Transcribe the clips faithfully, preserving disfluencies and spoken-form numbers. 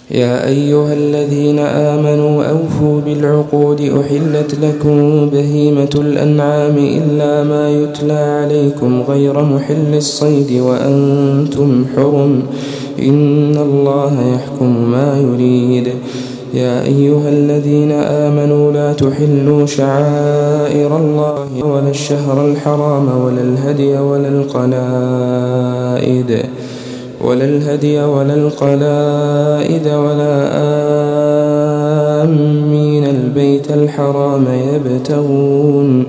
يا أيها الذين آمنوا أوفوا بالعقود أحلت لكم بهيمة الأنعام إلا ما يتلى عليكم غير محل الصيد وأنتم حرم إن الله يحكم ما يريد. يا أيها الذين آمنوا لا تحلوا شعائر الله ولا الشهر الحرام ولا الهدي ولا القلائد ولا الهدي ولا القلائد ولا آمين البيت الحرام يبتغون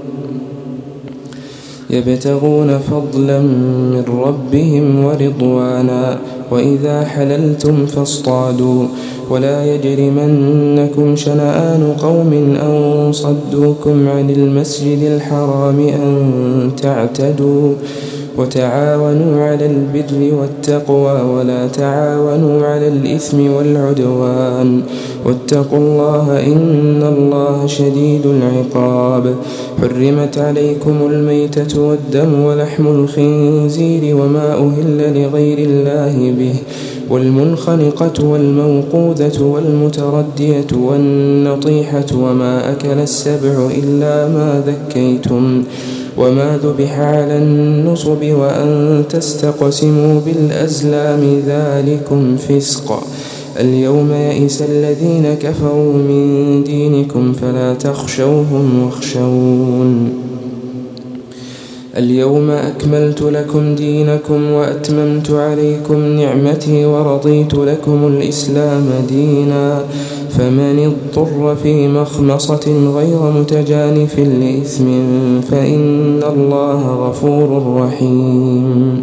يبتغون فضلا من ربهم ورضوانا وإذا حللتم فاصطادوا ولا يجرمنكم شنآن قوم أن صدوكم عن المسجد الحرام أن تعتدوا وتعاونوا على البر والتقوى ولا تعاونوا على الإثم والعدوان واتقوا الله إن الله شديد العقاب. حرمت عليكم الميتة والدم ولحم الخنزير وما أهل لغير الله به والمنخنقة والموقوذة والمتردية والنطيحة وما أكل السبع إلا ما ذكيتم وما ذبح على النصب وأن تستقسموا بالأزلام ذلكم فسق. اليوم يئس الذين كفروا من دينكم فلا تخشوهم واخشون. اليوم أكملت لكم دينكم وأتممت عليكم نعمتي ورضيت لكم الإسلام دينا فمن اضطر في مخمصة غير متجانف لإثم فإن الله غفور رحيم.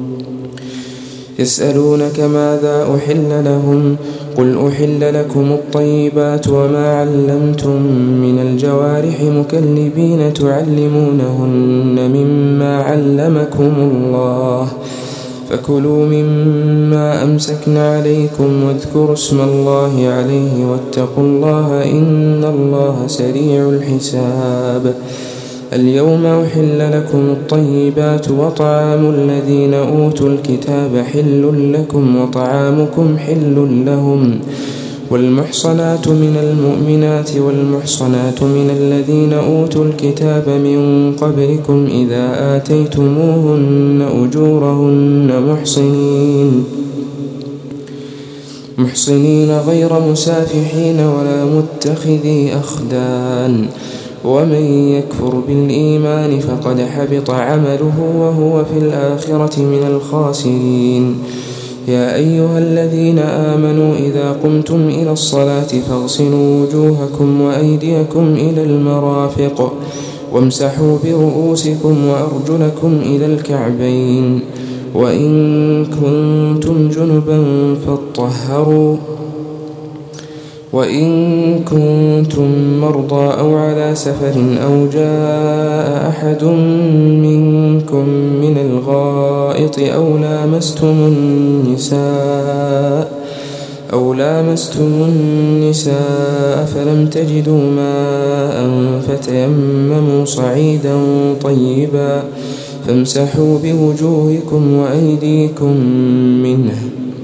يسألونك ماذا أحل لهم قل أحل لكم الطيبات وما علمتم من الجوارح مكلبين تعلمونهن مما علمكم الله فكلوا مما أمسكن عليكم واذكروا اسم الله عليه واتقوا الله إن الله سريع الحساب. اليوم أحل لكم الطيبات وطعام الذين أوتوا الكتاب حل لكم وطعامكم حل لهم والمحصنات من المؤمنات والمحصنات من الذين أوتوا الكتاب من قبلكم إذا آتيتموهن أجورهن محصنين محصنين غير مسافحين ولا متخذي أخدان ومن يكفر بالإيمان فقد حبط عمله وهو في الآخرة من الخاسرين. يا أيها الذين آمنوا إذا قمتم إلى الصلاة فاغسلوا وجوهكم وأيديكم إلى المرافق وامسحوا برؤوسكم وأرجلكم إلى الكعبين وإن كنتم جنبا فاطهروا وإن كنتم مرضى أو على سفر أو جاء أحد منكم من الغائط أو لامستم النساء أو لامستم النساء فلم تجدوا ماء فتيمموا صعيدا طيبا فامسحوا بوجوهكم وأيديكم منه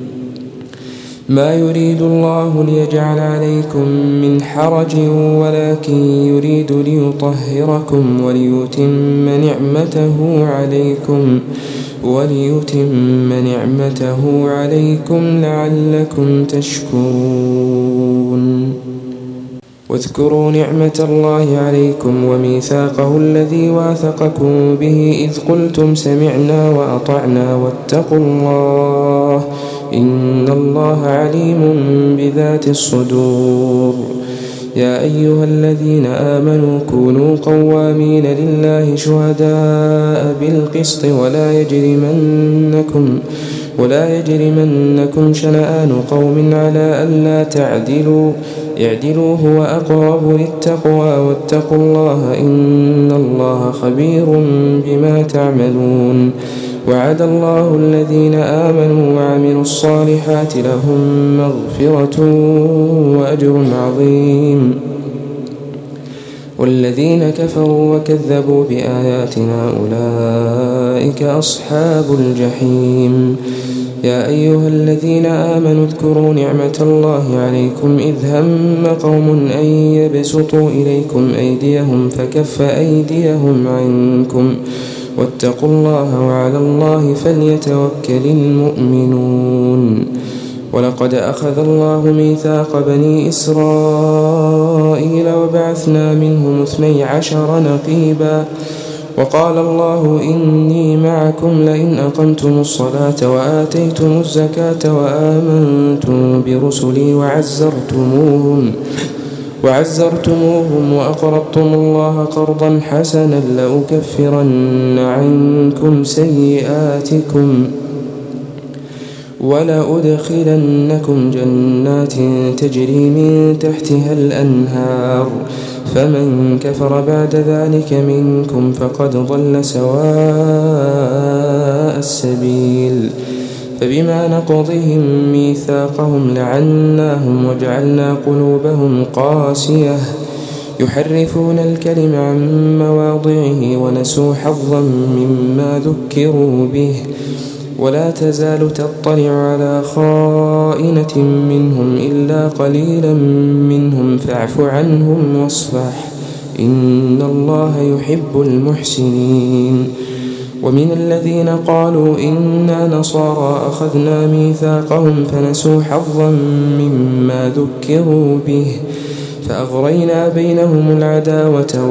ما يريد الله ليجعل عليكم من حرج ولكن يريد ليطهركم وليتم نعمته عليكم وليتم نعمته عليكم لعلكم تشكرون. واذكروا نعمة الله عليكم وميثاقه الذي واثقكم به إذ قلتم سمعنا وأطعنا واتقوا الله إن الله عليم بذات الصدور. يا أيها الذين آمنوا كونوا قوامين لله شهداء بالقسط ولا يجرمنكم ولا يجرمنكم شنآن قوم على ألا تعدلوا اعدلوا هو أقرب للتقوى واتقوا الله إن الله خبير بما تعملون. وعد الله الذين آمنوا وعملوا الصالحات لهم مغفرة وأجر عظيم والذين كفروا وكذبوا بآياتنا أولئك أصحاب الجحيم. يا أيها الذين آمنوا اذكروا نعمة الله عليكم إذ هم قوم أن يبسطوا إليكم أيديهم فكف أيديهم عنكم واتقوا الله وعلى الله فليتوكل المؤمنون. ولقد أخذ الله ميثاق بني إسرائيل وبعثنا منهم اثني عشر نقيبا وقال الله إني معكم لئن أقمتم الصلاة وآتيتم الزكاة وآمنتم برسلي وعزرتموهم وعزرتموهم وأقرضتم الله قرضا حسنا لأكفرن عنكم سيئاتكم ولأدخلنكم جنات تجري من تحتها الأنهار فمن كفر بعد ذلك منكم فقد ضل سواء السبيل. فبما نقضهم ميثاقهم لعناهم وجعلنا قلوبهم قاسية يحرفون الكلم عن مواضعه ونسوا حظا مما ذكروا به ولا تزال تطلع على خائنة منهم إلا قليلا منهم فاعف عنهم واصفح إن الله يحب المحسنين. ومن الذين قالوا إنا نصارى أخذنا ميثاقهم فنسوا حظا مما ذكروا به فأغرينا بينهم العداوة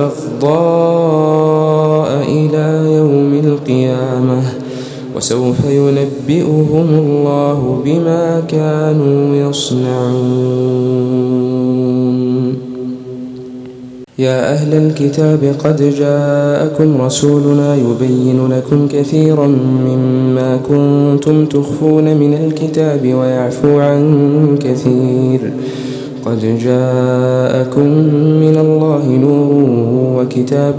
والبغضاء إلى يوم القيامة وسوف ينبئهم الله بما كانوا يصنعون. يا أهل الكتاب قد جاءكم رسولنا يبين لكم كثيرا مما كنتم تخفون من الكتاب ويعفو عن كثير قد جاءكم من الله نور وكتاب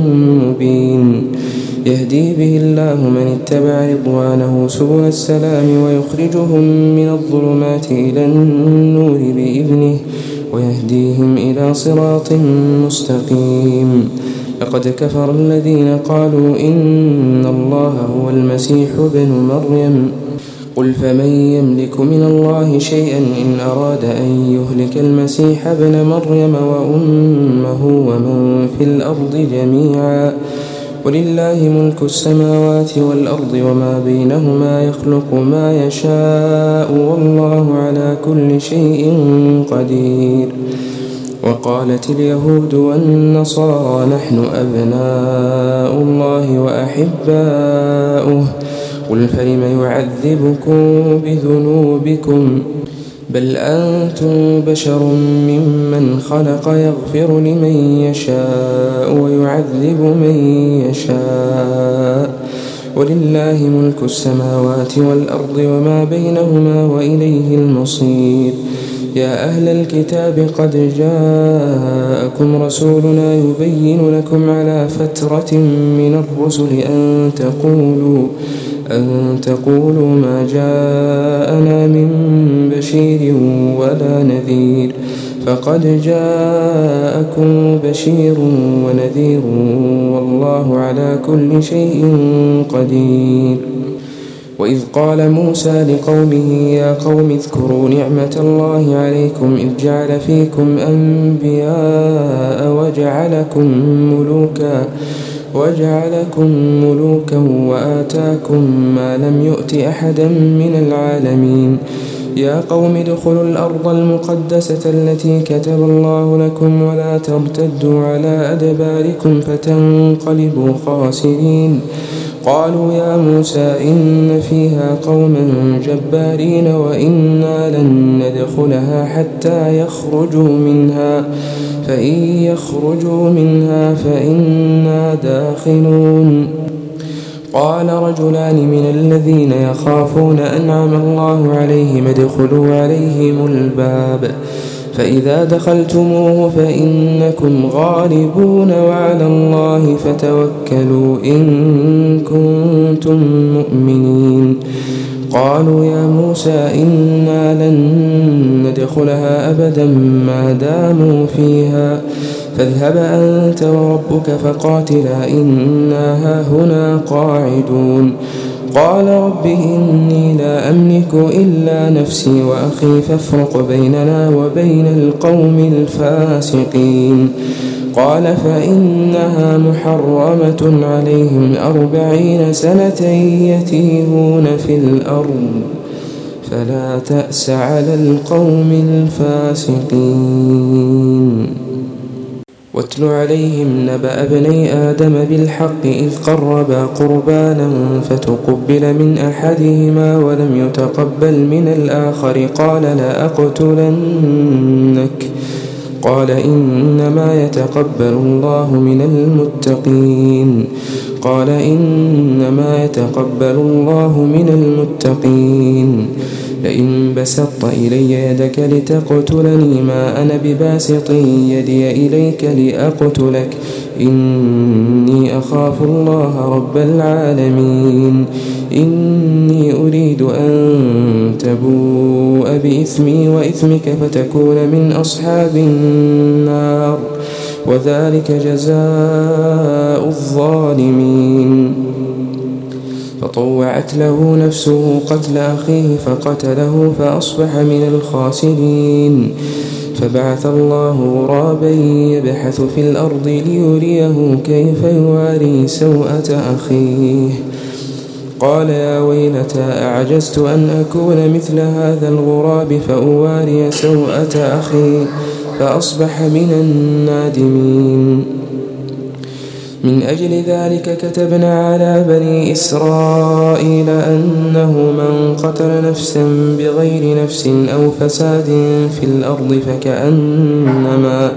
مبين يهدي به الله من اتبع رضوانه سبل السلام ويخرجهم من الظلمات إلى النور بإذنه ويهديهم إلى صراط مستقيم. لقد كفر الذين قالوا إن الله هو المسيح ابن مريم قل فمن يملك من الله شيئا إن أراد أن يهلك المسيح ابن مريم وأمه ومن في الأرض جميعا ولله ملك السماوات والأرض وما بينهما يخلق ما يشاء والله على كل شيء قدير. وقالت اليهود والنصارى نحن أبناء الله وأحباؤه قل فلم يعذبكم بذنوبكم بل أنتم بشر ممن خلق يغفر لمن يشاء ويعذب من يشاء ولله ملك السماوات والأرض وما بينهما وإليه المصير. يا أهل الكتاب قد جاءكم رسولنا يبين لكم على فترة من الرسل أن تقولوا أن تقولوا ما جاءنا من بشير ولا نذير فقد جاءكم بشير ونذير والله على كل شيء قدير. وإذ قال موسى لقومه يا قوم اذكروا نعمة الله عليكم إذ جعل فيكم أنبياء وجعلكم ملوكا وجعلكم ملوكا وآتاكم ما لم يؤت أحدا من العالمين. يا قوم ادخلوا الأرض المقدسة التي كتب الله لكم ولا ترتدوا على أدباركم فتنقلبوا خاسرين. قالوا يا موسى إن فيها قوما جبارين وإنا لن ندخلها حتى يخرجوا منها فإن يخرجوا منها فإنا داخلون. قال رجلان من الذين يخافون أنعم الله عليهم ادخلوا عليهم الباب فإذا دخلتموه فإنكم غالبون وعلى الله فتوكلوا إن كنتم مؤمنين. قالوا يا موسى إنا لن ندخلها أبدا ما داموا فيها فاذهب أنت وربك فقاتلا إنا هاهنا قاعدون. قال رب إني لا أملك إلا نفسي وأخي فافرق بيننا وبين القوم الفاسقين قال فإنها محرمة عليهم أربعين سنة يتيهون في الأرض فلا تأس على القوم الفاسقين. واتل عليهم نبأ ابني آدم بالحق إذ قربا قربانا فتقبل من أحدهما ولم يتقبل من الآخر قال لأقتلنك قال إنما يتقبل الله من المتقين قال إنما يتقبل الله من المتقين لئن بسطت إلي يدك لتقتلني ما أنا بباسط يدي إليك لأقتلك إني أخاف الله رب العالمين إني أريد أن تبوء بإثمي وإثمك فتكون من أصحاب النار وذلك جزاء الظالمين. فطوعت له نفسه قتل أخيه فقتله فأصبح من الخاسرين. فبعث الله غرابا يبحث في الأرض ليريه كيف يواري سوءة أخيه قال يا ويلتى أعجزت أن أكون مثل هذا الغراب فأواري سوءة أخي فأصبح من النادمين. من أجل ذلك كتبنا على بني إسرائيل أنه من قتل نفسا بغير نفس أو فساد في الأرض فكأنما,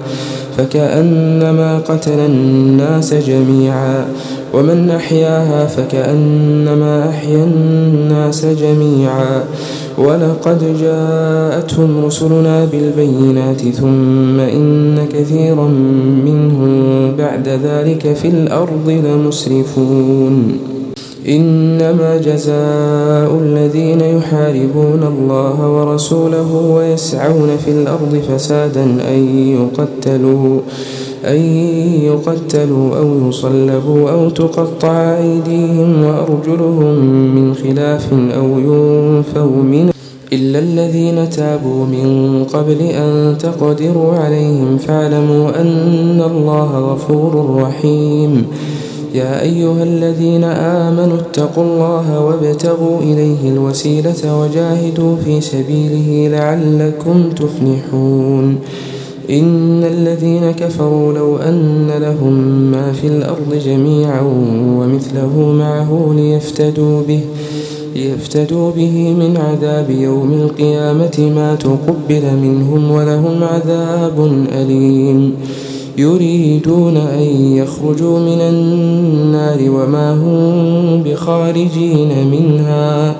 فكأنما قتل الناس جميعا ومن أحياها فكأنما أحيا الناس جميعا ولقد جاءتهم رسلنا بالبينات ثم إن كثيرا منهم بعد ذلك في الأرض لمسرفون. إنما جزاء الذين يحاربون الله ورسوله ويسعون في الأرض فسادا أن يقتلوا أن يقتلوا أو يصلبوا أو تقطع أيديهم وأرجلهم من خلاف أو ينفوا منه إلا الذين تابوا من قبل أن تقدروا عليهم فاعلموا أن الله غفور رحيم. يا أيها الذين آمنوا اتقوا الله وابتغوا إليه الوسيلة وجاهدوا في سبيله لعلكم تفلحون. إن الذين كفروا لو أن لهم ما في الأرض جميعا ومثله معه ليفتدوا به ليفتدوا به من عذاب يوم القيامة ما تقبل منهم ولهم عذاب أليم. يريدون أن يخرجوا من النار وما هم بخارجين منها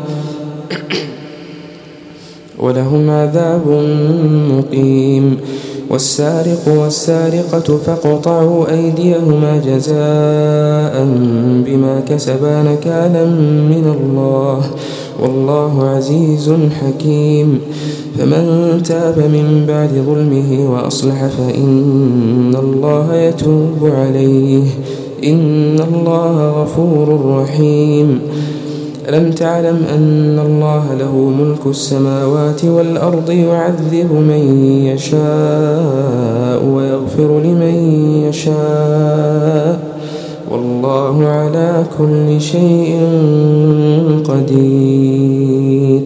ولهم عذاب مقيم. والسارق والسارقة فاقطعوا أيديهما جزاء بما كسبا نكالا من الله والله عزيز حكيم. فمن تاب من بعد ظلمه وأصلح فإن الله يتوب عليه إن الله غفور رحيم. ألم تعلم أن الله له ملك السماوات والأرض يعذب من يشاء ويغفر لمن يشاء والله على كل شيء قدير.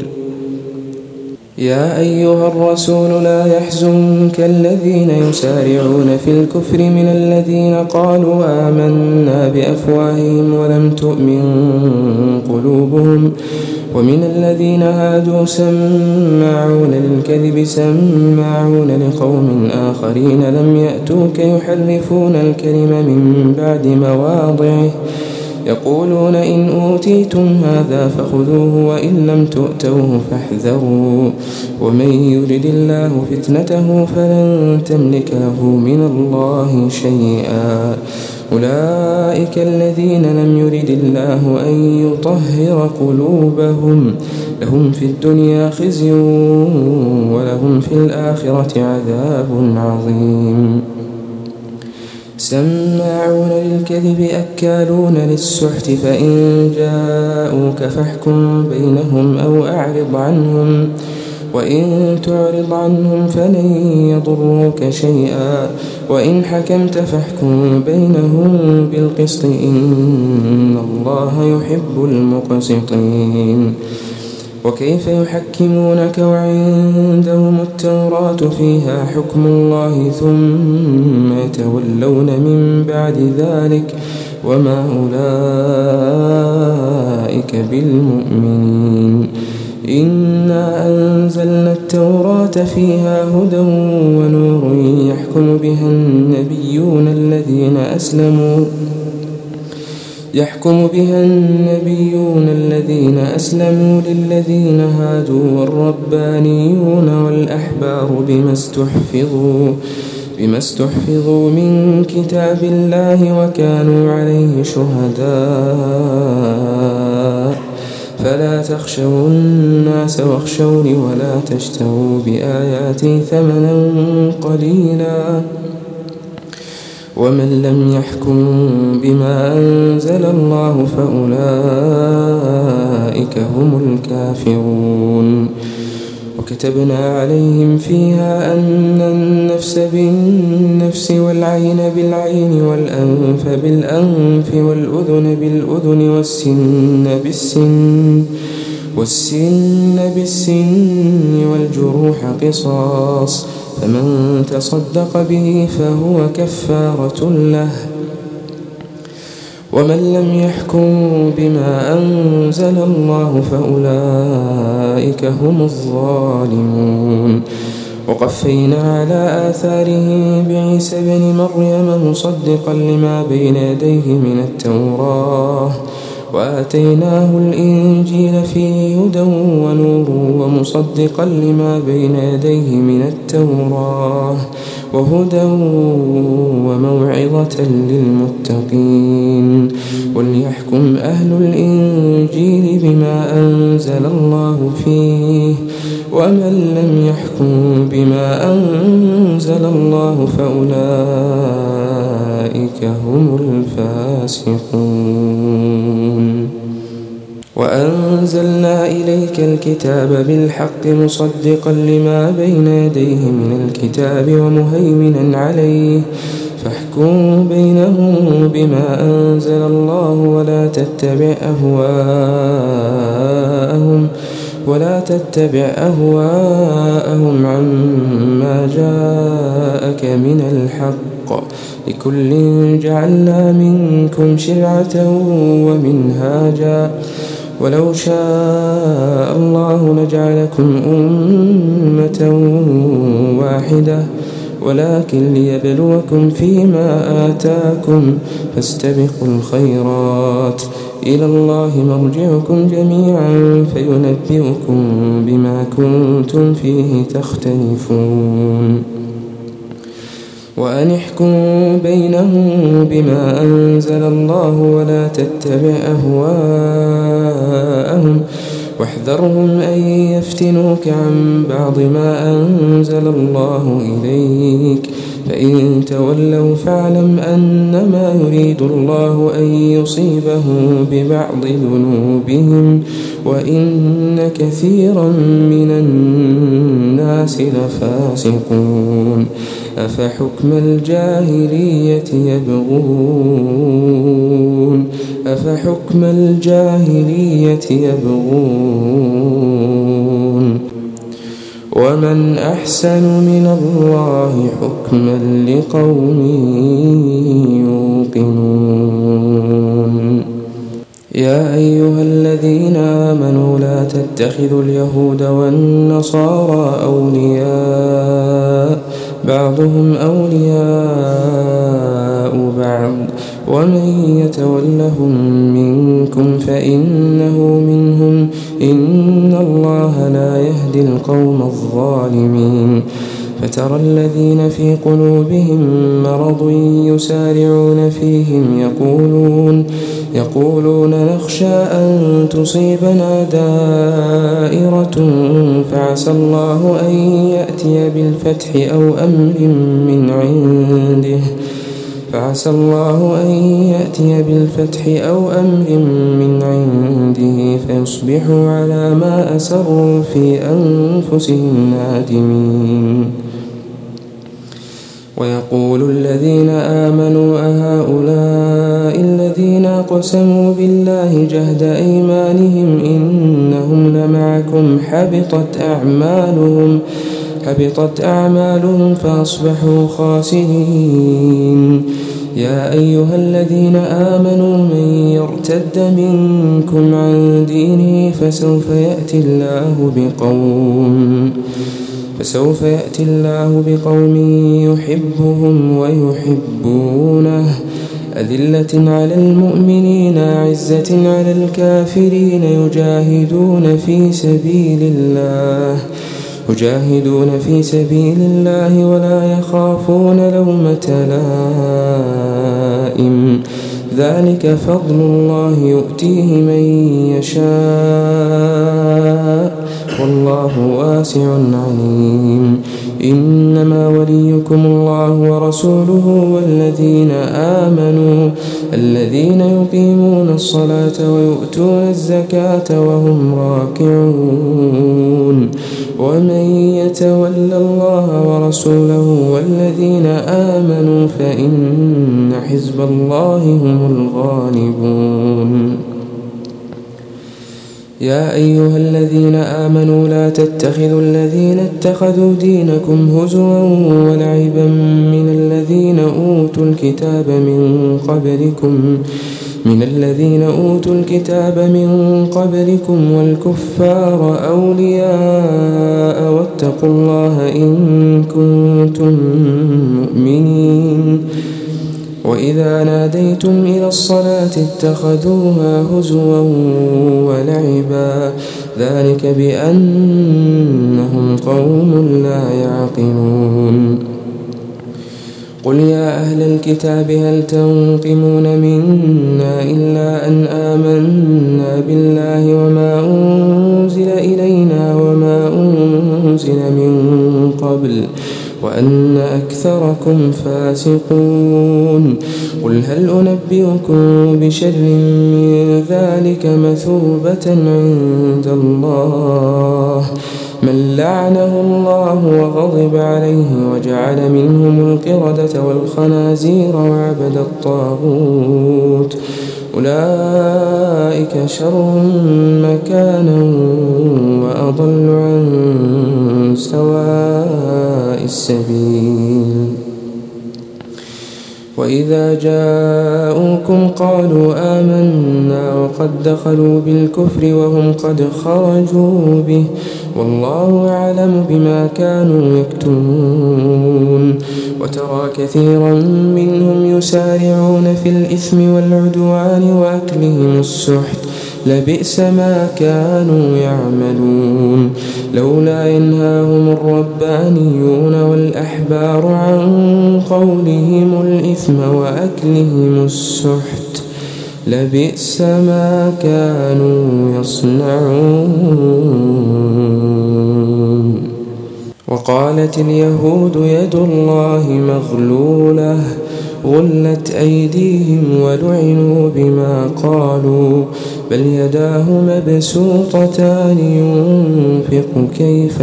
يا أيها الرسول لا يحزنك الذين يسارعون في الكفر من الذين قالوا آمنا بأفواههم ولم تؤمن قلوبهم ومن الذين هادوا سماعون للكذب سماعون لقوم آخرين لم يأتوك يحرفون الكلم من بعد مواضعه يقولون إن أوتيتم هذا فخذوه وإن لم تؤتوه فاحذروا ومن يرد الله فتنته فلن تملك له من الله شيئا. أولئك الذين لم يرد الله أن يطهر قلوبهم لهم في الدنيا خزي ولهم في الآخرة عذاب عظيم. سماعون للكذب أكالون للسحت فإن جاءوك فاحكم بينهم أو أعرض عنهم وإن تعرض عنهم فلن يضروك شيئا وإن حكمت فاحكم بينهم بالقسط إن الله يحب المقسطين. وكيف يحكمونك وعندهم التوراة فيها حكم الله ثم يتولون من بعد ذلك وما أولئك بالمؤمنين. إنا أنزلنا التوراة فيها هدى ونور يحكم بها النبيون الذين أسلموا يحكم بها النبيون الذين أسلموا للذين هادوا والربانيون والأحبار بما استحفظوا بما استحفظوا من كتاب الله وكانوا عليه شهداء فلا تخشوا الناس واخشوني ولا تشتروا بآياتي ثمنا قليلا ومن لم يحكم بما أنزل الله فأولئك هم الكافرون. وكتبنا عليهم فيها أن النفس بالنفس والعين بالعين والأنف بالأنف والأذن بالأذن والسن بالسن والسن بالسن والجروح قصاص فمن تصدق به فهو كفارة له ومن لم يحكم بما أنزل الله فأولئك هم الظالمون. وقفينا على آثاره بعيسى بن مريم مصدقا لما بين يديه من التوراة وآتيناه الإنجيل فيه هدى ونور ومصدقا لما بين يديه من التوراة وهدى وموعظة للمتقين. وليحكم أهل الإنجيل بما أنزل الله فيه ومن لم يحكم بما أنزل الله فأولئك هم الفاسقون. وأنزلنا إليك الكتاب بالحق مصدقا لما بين يديه من الكتاب ومهيمنا عليه فاحكم بينهم بما أنزل الله ولا تتبع أهواءهم ولا تتبع أهواءهم عما جاءك من الحق لكل جعلنا منكم شرعة ومنهاجا ولو شاء الله لجعلكم أمة واحدة ولكن ليبلوكم فيما آتاكم فاستبقوا الخيرات إلى الله مرجعكم جميعا فينبئكم بما كنتم فيه تختلفون. وأن احكم بينهم بما أنزل الله ولا تتبع أهواءهم واحذرهم أن يفتنوك عن بعض ما أنزل الله إليك فإن تولوا فاعلم أنما يريد الله أن يصيبهم ببعض ذنوبهم وإن كثيرا من الناس لفاسقون. أفحكم الجاهلية يبغون أفحكم الجاهلية يبغون ومن أحسن من الله حكما لقوم يوقنون. يا أيها الذين آمنوا لا تتخذوا اليهود والنصارى أولياء بعضهم أولياء بعض ومن يتولهم منكم فإنه منهم إن الله لا يهدي القوم الظالمين. فترى الذين في قلوبهم مرض يسارعون فيهم يقولون يقولون نخشى أن تصيبنا دائرة فعسى الله أن يأتي بالفتح أو أمر من عنده فعسى الله أن يأتي بالفتح أو أمر من عنده فيصبحوا على ما أسروا في أنفسهم نادمين. ويقول الذين آمنوا أهؤلاء الذين أقسموا بالله جهد أيمانهم إنهم لمعكم حبطت أعمالهم حبطت أعمالهم فأصبحوا خاسرين. يا أيها الذين آمنوا من يرتد منكم عن دينه فسوف يأتي الله بقوم فسوف يأتي الله بقوم يحبهم ويحبونه أذلة على المؤمنين أعزة على الكافرين يجاهدون في سبيل الله يجاهدون في سبيل الله ولا يخافون لومة لائم ذلك فضل الله يؤتيه من يشاء والله واسع عليم. إنما وليكم الله ورسوله والذين آمنوا الذين يقيمون الصلاة ويؤتون الزكاة وهم راكعون. ومن يتول الله ورسوله والذين آمنوا فإن حزب الله هم الغالبون. يا أيها الذين آمنوا لا تتخذوا الذين اتخذوا دينكم هزوا ولعبا من الذين أوتوا الكتاب من قبلكم من الذين أوتوا الكتاب من قبلكم والكفار أولياء واتقوا الله إن كنتم مؤمنين. وإذا ناديتم إلى الصلاة اتخذوها هزوا ولعبا ذلك بأنهم قوم لا يعقلون. قل يا أهل الكتاب هل تنقمون منا إلا أن آمنا بالله وما أنزل إلينا وما أنزل من قبل وأن أكثركم فاسقون. قل هل أنبئكم بشر من ذلك مثوبة عند الله من لعنه الله وغضب عليه وجعل منهم القردة والخنازير وعبد الطاغوت أولئك شر مكانا وأضل عن سواء السبيل. وإذا جاءوكم قالوا آمنا وقد دخلوا بالكفر وهم قد خرجوا به والله أعلم بما كانوا يكتمون. وترى كثيرا منهم يسارعون في الإثم والعدوان وأكلهم السحت لبئس ما كانوا يعملون. لولا ينهاهم الربانيون والأحبار عن قولهم الإثم وأكلهم السحت لبئس ما كانوا يصنعون. وقالت اليهود يد الله مغلولة غلت أيديهم ولعنوا بما قالوا بل يداه مبسوطتان ينفق كيف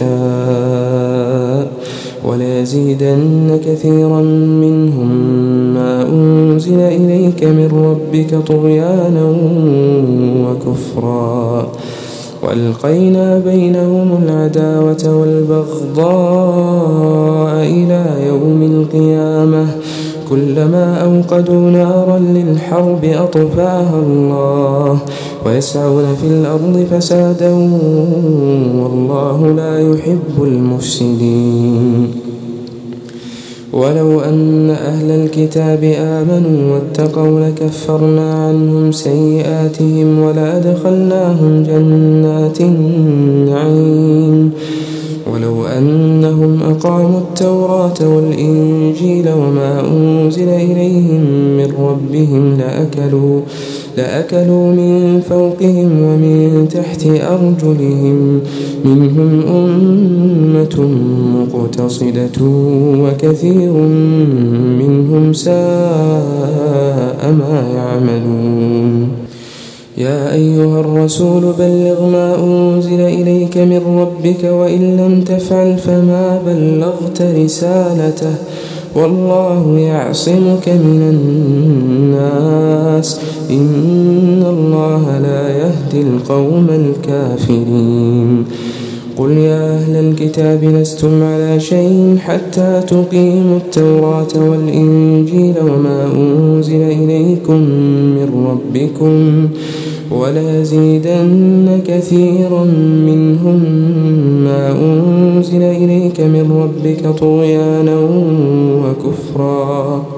يشاء وليزيدن كثيرا منهم ما أنزل إليك من ربك طغيانا وكفرا وألقينا بينهم العداوة والبغضاء إلى يوم القيامة كلما أوقدوا نارا للحرب أطفاها الله ويسعون في الأرض فسادا والله لا يحب المفسدين. ولو أن أهل الكتاب آمنوا واتقوا لكفرنا عنهم سيئاتهم ولأدخلناهم جنات النعيم ولو أنهم أقاموا التوراة والإنجيل وما أنزل إليهم من ربهم لأكلوا, لأكلوا من فوقهم ومن تحت أرجلهم منهم أمة مقتصدة وكثير منهم ساء ما يعملون. يا أيها الرسول بلغ ما أنزل إليك من ربك وإن لم تفعل فما بلغت رسالته والله يعصمك من الناس إن الله لا يهدي القوم الكافرين. قل يا أهل الكتاب لستم على شيء حتى تقيموا التوراة والإنجيل وما أنزل إليكم من ربكم وليزيدن كثيرا منهم ما أنزل إليك من ربك طغيانا وكفرا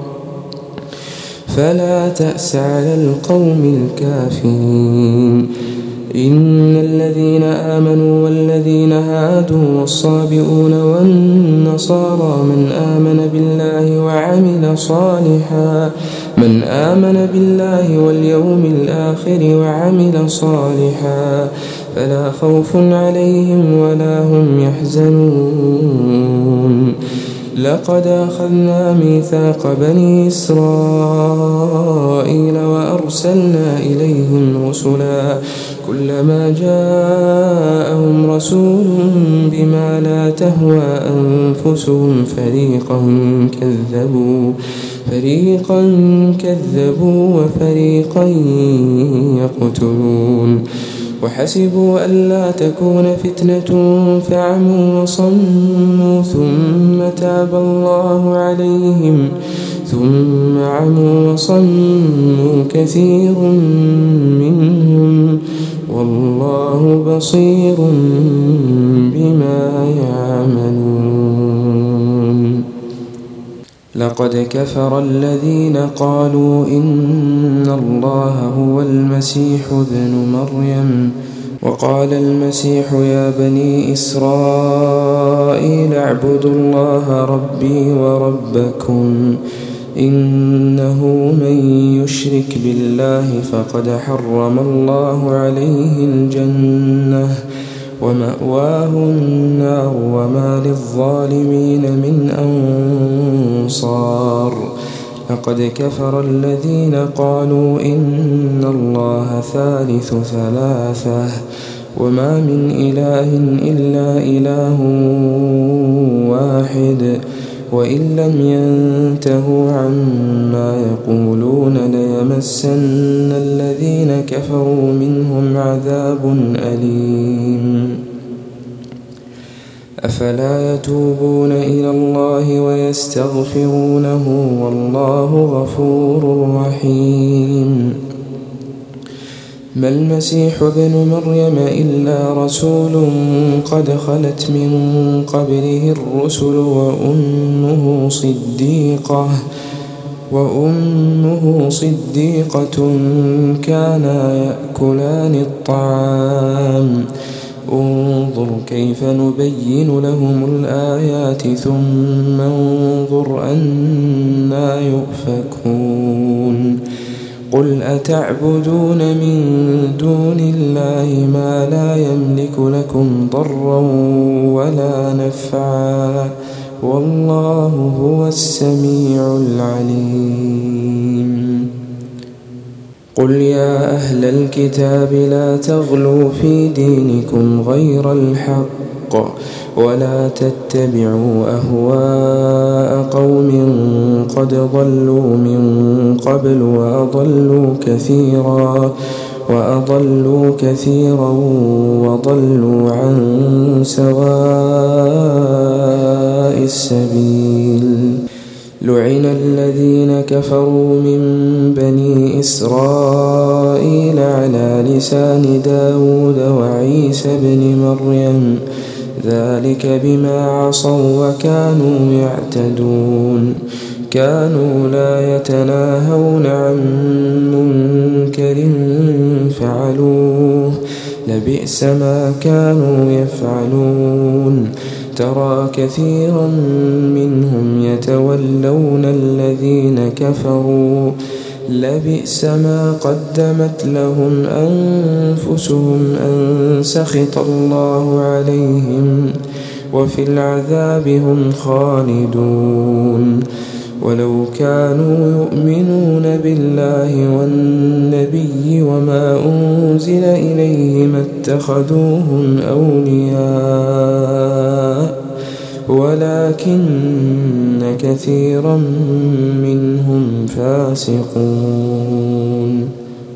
فلا تأس على القوم الكافرين. إن الذين آمنوا والذين هادوا والصابئون والنصارى من آمن بالله وعمل صالحا من آمن بالله واليوم الآخر وعمل صالحا فلا خوف عليهم ولا هم يحزنون. لقد أخذنا ميثاق بني إسرائيل وأرسلنا إليهم رسلا كلما جاءهم رسول بما لا تهوى أنفسهم فريقا كذبوا فريقا كذبوا وفريقا يقتلون. وحسبوا ألا تكون فتنة فعموا وصموا ثم تاب الله عليهم ثم عموا وصموا كثير منهم والله بصير بما يعملون. لقد كفر الذين قالوا إن الله هو المسيح ابن مريم وقال المسيح يا بني إسرائيل اعبدوا الله ربي وربكم إنه من يشرك بالله فقد حرم الله عليه الجنة ومأواه النار وما للظالمين من أنصار. لقد كفر الذين قالوا إن الله ثالث ثلاثة وما من إله إلا إله واحد وإن لم ينتهوا عما يقولون ليمسن الذين كفروا منهم عذاب أليم. أفلا يتوبون إلى الله ويستغفرونه والله غفور رحيم. ما المسيح ابن مريم إلا رسول قد خلت من قبله الرسل وأمه صديقة وأمه صديقة كانا يأكلان الطعام انظر كيف نبين لهم الآيات ثم انظر أنى يؤفكون. قل أتعبدون من دون الله ما لا يملك لكم ضرا ولا نفعا والله هو السميع العليم. قل يا أهل الكتاب لا تغلوا في دينكم غير الحق ولا تتبعوا أهواء قوم قد ضلوا من قبل وأضلوا كثيرا وأضلوا كثيرا وضلوا عن سواء السبيل. لعن الذين كفروا من بني إسرائيل على لسان داود وعيسى بن مريم ذلك بما عصوا وكانوا يعتدون. كانوا لا يتناهون عن منكر فعلوه لبئس ما كانوا يفعلون. ترى كثيرا منهم يتولون الذين كفروا لبئس ما قدمت لهم أنفسهم أن سخط الله عليهم وفي العذاب هم خالدون. ولو كانوا يؤمنون بالله والنبي وما أنزل إليه ما اتخذوهم أولياء ولكن كثيرا منهم فاسقون.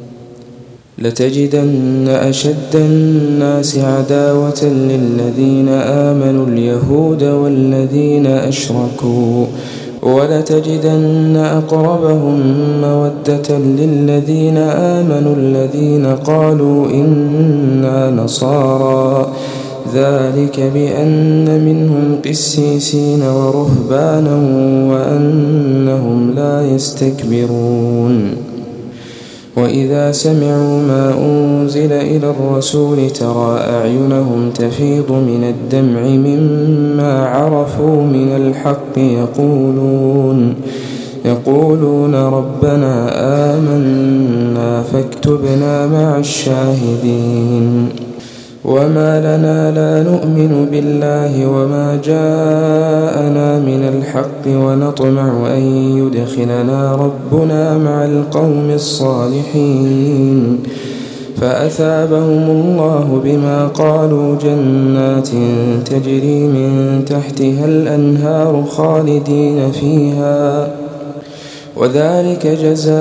لتجدن أشد الناس عداوة للذين آمنوا اليهود والذين أشركوا ولتجدن أقربهم مودة للذين آمنوا الذين قالوا إنا نصارى ذلك بأن منهم قسيسين ورهبانا وأنهم لا يستكبرون. وإذا سمعوا ما أنزل إلى الرسول ترى أعينهم تفيض من الدمع مما عرفوا من الحق يقولون يقولون ربنا آمنا فاكتبنا مع الشاهدين. وما لنا لا نؤمن بالله وما جاءنا من الحق ونطمع أن يدخلنا ربنا مع القوم الصالحين فأثابهم الله بما قالوا جنات تجري من تحتها الأنهار خالدين فيها وذلك جزاء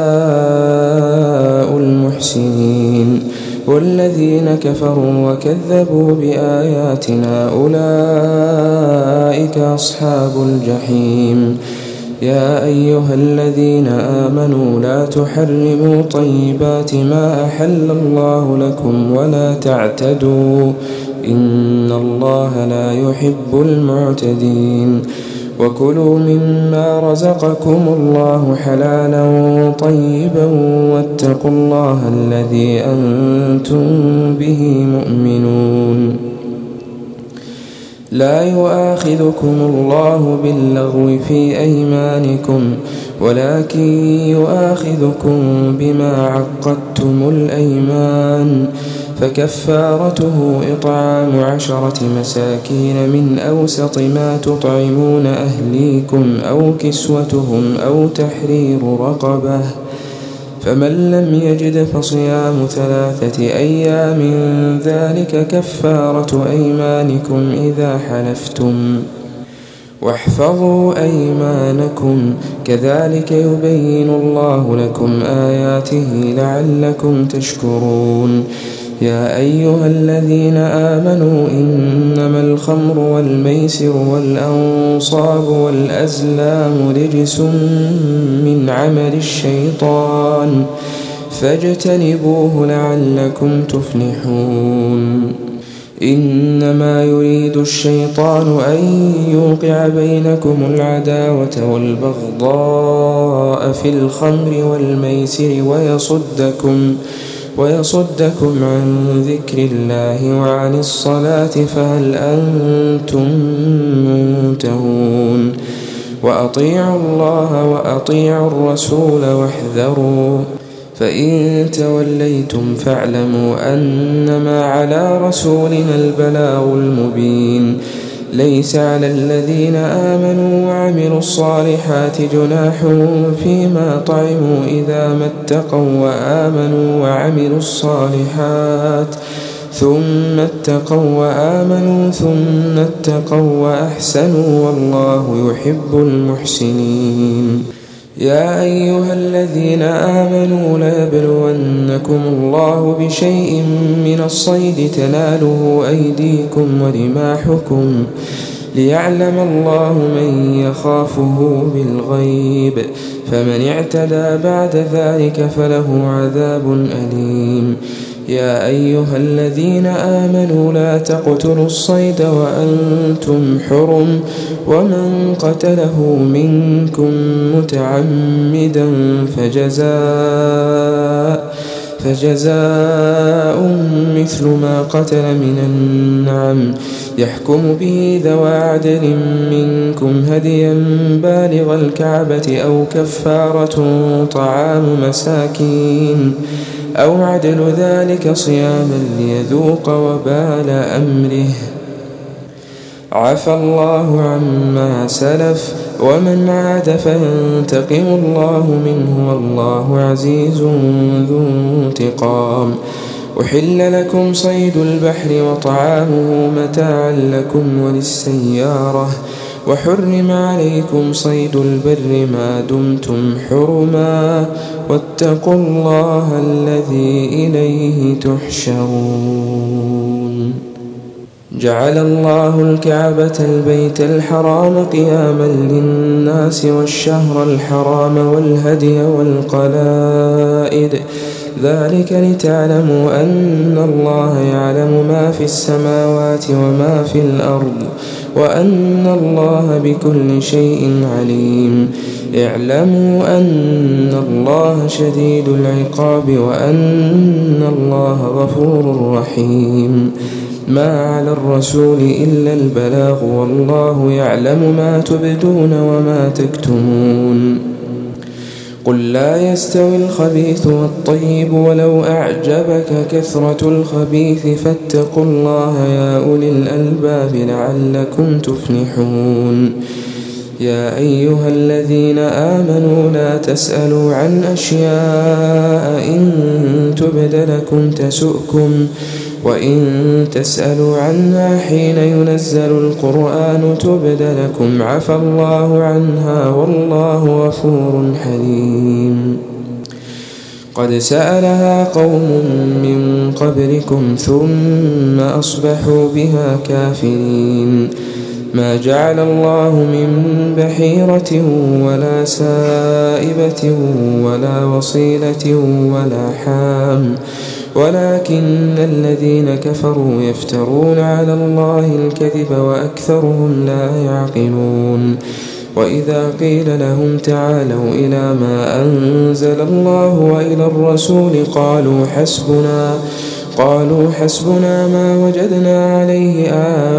المحسنين. والذين كفروا وكذبوا بآياتنا أولئك أصحاب الجحيم. يا أيها الذين آمنوا لا تحرموا طيبات ما أحل الله لكم ولا تعتدوا إن الله لا يحب المعتدين. وكلوا مما رزقكم الله حلالا طيبا واتقوا الله الذي أنتم به مؤمنون. لا يؤاخذكم الله باللغو في أيمانكم ولكن يؤاخذكم بما عقدتم الأيمان فكفارته إطعام عشرة مساكين من أوسط ما تطعمون أهليكم أو كسوتهم أو تحرير رقبة فمن لم يجد فصيام ثلاثة أيام ذلك كفارة أيمانكم إذا حلفتم واحفظوا أيمانكم كذلك يبين الله لكم آياته لعلكم تشكرون. يا أيها الذين آمنوا إنما الخمر والميسر والأنصاب والأزلام رجس من عمل الشيطان فاجتنبوه لعلكم تفلحون. إنما يريد الشيطان أن يوقع بينكم العداوة والبغضاء في الخمر والميسر ويصدكم ويصدكم عن ذكر الله وعن الصلاة فهل أنتم منتهون. وأطيعوا الله وأطيعوا الرسول واحذروا فإن توليتم فاعلموا أنما على رسولنا البلاغ المبين. ليس على الذين آمنوا وعملوا الصالحات جناح فيما طعموا إذا ما اتقوا وآمنوا وعملوا الصالحات ثم اتقوا وآمنوا ثم اتقوا وأحسنوا والله يحب المحسنين. يا أيها الذين آمنوا ليبلونكم الله بشيء من الصيد تناله أيديكم ورماحكم ليعلم الله من يخافه بالغيب فمن اعتدى بعد ذلك فله عذاب أليم. يا أيها الذين آمنوا لا تقتلوا الصيد وأنتم حرم ومن قتله منكم متعمدا فجزاء فجزاء مثل ما قتل من النعم يحكم به ذوى عدل منكم هديا بالغ الكعبة أو كفارة طعام مساكين أو عدل ذلك صياما ليذوق وبال أمره. عفى الله عما سلف ومن عاد فينتقم الله منه والله عزيز ذو انتقام. أحل لكم صيد البحر وطعامه متاعا لكم وللسيارة وحرم عليكم صيد البر ما دمتم حرما واتقوا الله الذي إليه تحشرون. جعل الله الكعبة البيت الحرام قياما للناس والشهر الحرام والهدي والقلائد ذلك لتعلموا أن الله يعلم ما في السماوات وما في الأرض وأن الله بكل شيء عليم. اعلموا أن الله شديد العقاب وأن الله غفور رحيم. ما على الرسول إلا البلاغ والله يعلم ما تبدون وما تكتمون. قل لا يستوي الخبيث والطيب ولو أعجبك كثرة الخبيث فاتقوا الله يا أولي الألباب لعلكم تفلحون. يا أيها الذين آمنوا لا تسألوا عن أشياء إن تبد لكم تسؤكم وإن تسألوا عنها حين ينزل القرآن تبد لكم عفى الله عنها والله غفور حليم. قد سألها قوم من قبلكم ثم أصبحوا بها كافرين. ما جعل الله من بحيرة ولا سائبة ولا وصيلة ولا حام ولكن الذين كفروا يفترون على الله الكذب وأكثرهم لا يعقلون. وإذا قيل لهم تعالوا إلى ما أنزل الله وإلى الرسول قالوا حسبنا قالوا حسبنا ما وجدنا عليه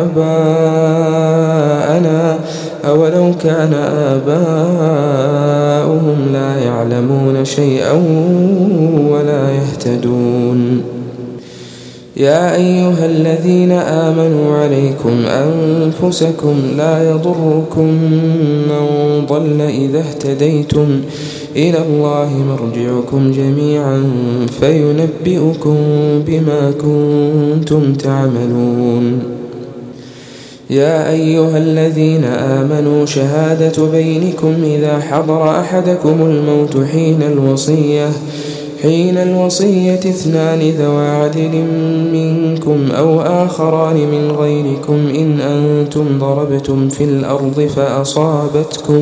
آباءنا أولو كان آباؤهم لا يعلمون شيئا ولا يهتدون. يا أيها الذين آمنوا عليكم أنفسكم لا يضركم من ضل إذا اهتديتم إلى الله مرجعكم جميعا فينبئكم بما كنتم تعملون. يا أيها الذين آمنوا شهادة بينكم إذا حضر أحدكم الموت حين الوصية حين الوصية اثنان ذوى عدل منكم أو آخران من غيركم إن أنتم ضربتم في الأرض فأصابتكم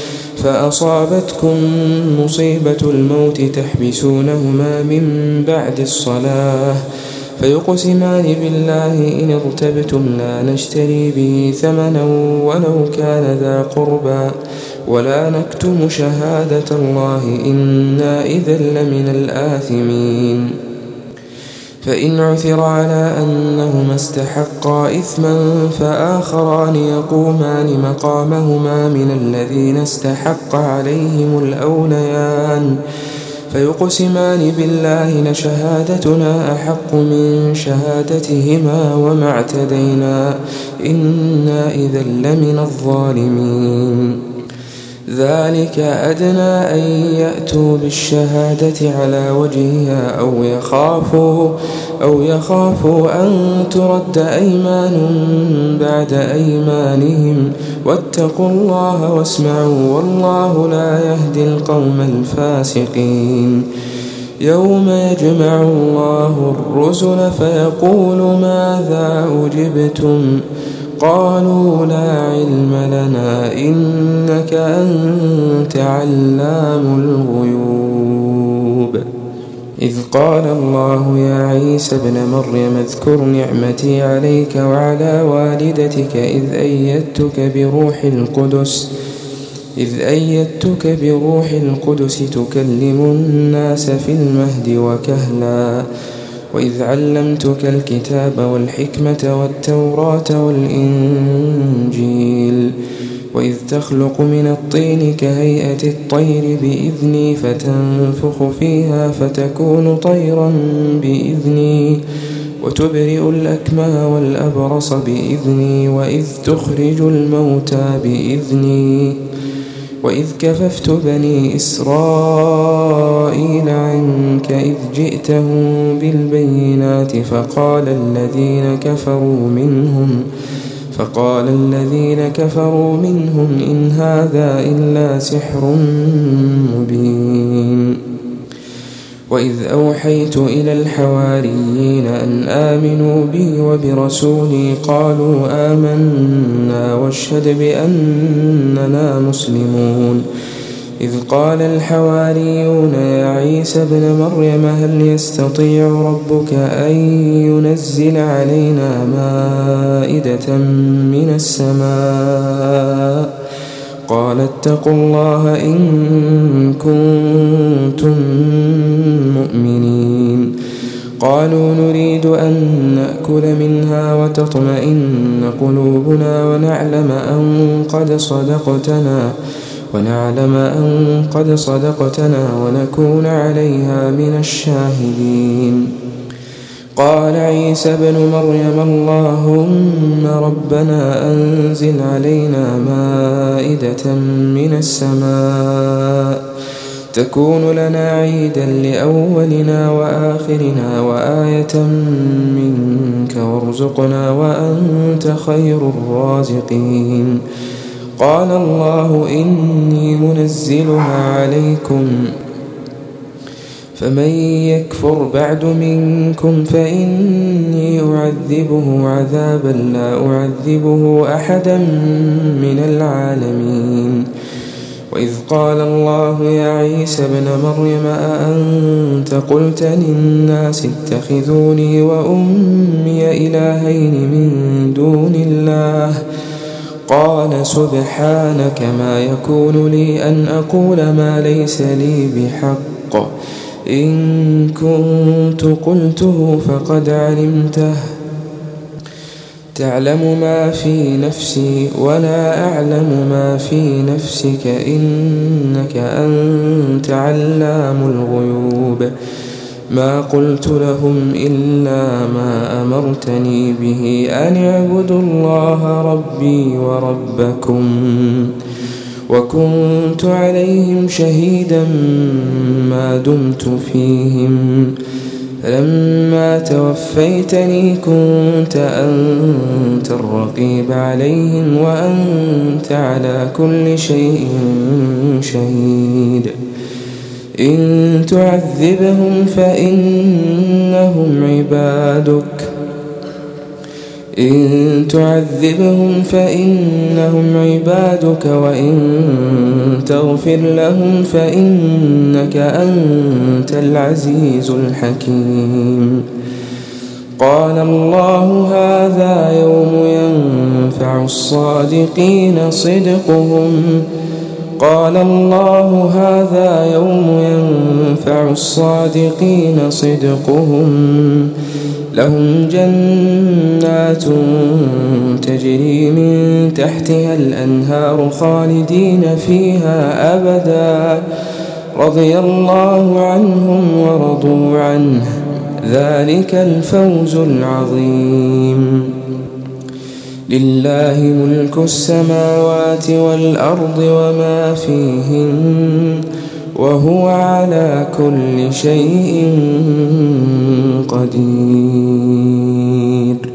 فأصابتكم مصيبة الموت تحبسونهما من بعد الصلاة فيقسمان بالله إن ارتبتم لا نشتري به ثمنا ولو كان ذا قربى ولا نكتم شهادة الله إنا إذا لمن الآثمين. فإن عثر على أنهما استحقا إثما فآخران يقومان مقامهما من الذين استحق عليهم الأوليان فيقسمان بالله لشهادتنا أحق من شهادتهما وما اعتدينا إنا إذا لمن الظالمين. ذلك أدنى أن يأتوا بالشهادة على وجهها أو يخافوا أو يخافوا أن ترد أيمان بعد أيمانهم واتقوا الله واسمعوا والله لا يهدي القوم الفاسقين. يوم يجمع الله الرسل فيقول ماذا أجبتم قالوا لا علم لنا إنك أنت علام الغيوب. إذ قال الله يا عيسى ابن مريم اذكر نعمتي عليك وعلى والدتك إذ أيدتك بروح القدس إذ أيدتك بروح القدس تكلم الناس في المهد وكهلا وإذ علمتك الكتاب والحكمة والتوراة والإنجيل وإذ تخلق من الطين كهيئة الطير بإذني فتنفخ فيها فتكون طيرا بإذني وتبرئ الأكمى والأبرص بإذني وإذ تخرج الموتى بإذني وإذ كففت بني إسرائيل عنك إذ جئتهم بالبينات فقال الذين كفروا منهم فقال الذين كفروا منهم إن هذا إلا سحر مبين وإذ أوحيت إلى الحواريين أن آمنوا بي وبرسولي قالوا آمنا واشهد بأننا مسلمون إذ قال الحواريون يا عيسى ابن مريم هل يستطيع ربك أن ينزل علينا مائدة من السماء قال اتقوا الله إن كنتم مؤمنين قالوا نريد أن نأكل منها وتطمئن قلوبنا ونعلم أن قد صدقتنا ونعلم أن قد صدقتنا ونكون عليها من الشاهدين قال عيسى ابن مريم اللهم ربنا أنزل علينا مائدة من السماء تكون لنا عيدا لأولنا وآخرنا وآية منك وارزقنا وأنت خير الرازقين قال الله إني منزلها عليكم فمن يكفر بعد منكم فإني أعذبه عذابا لا أعذبه أحدا من العالمين وإذ قال الله يا عيسى ابن مريم أأنت قلت للناس اتخذوني وأمي إلهين من دون الله قال سبحانك ما يكون لي أن أقول ما ليس لي بحق إن كنت قلته فقد علمته تعلم ما في نفسي ولا أعلم ما في نفسك إنك أنت علام الغيوب ما قلت لهم إلا ما أمرتني به أن اعبدوا الله ربي وربكم وكنت عليهم شهيدا ما دمت فيهم فلما توفيتني كنت أنت الرقيب عليهم وأنت على كل شيء شهيد إن تعذبهم فإنهم عبادك إن تعذبهم فإنهم عبادك وإن تغفر لهم فإنك أنت العزيز الحكيم قال الله هذا يوم ينفع الصادقين صدقهم قال الله هذا يوم ينفع الصادقين صدقهم لهم جنات تجري من تحتها الأنهار خالدين فيها أبدا رضي الله عنهم ورضوا عنه ذلك الفوز العظيم لله ملك السماوات والأرض وما فيهن وهو على كل شيء قدير.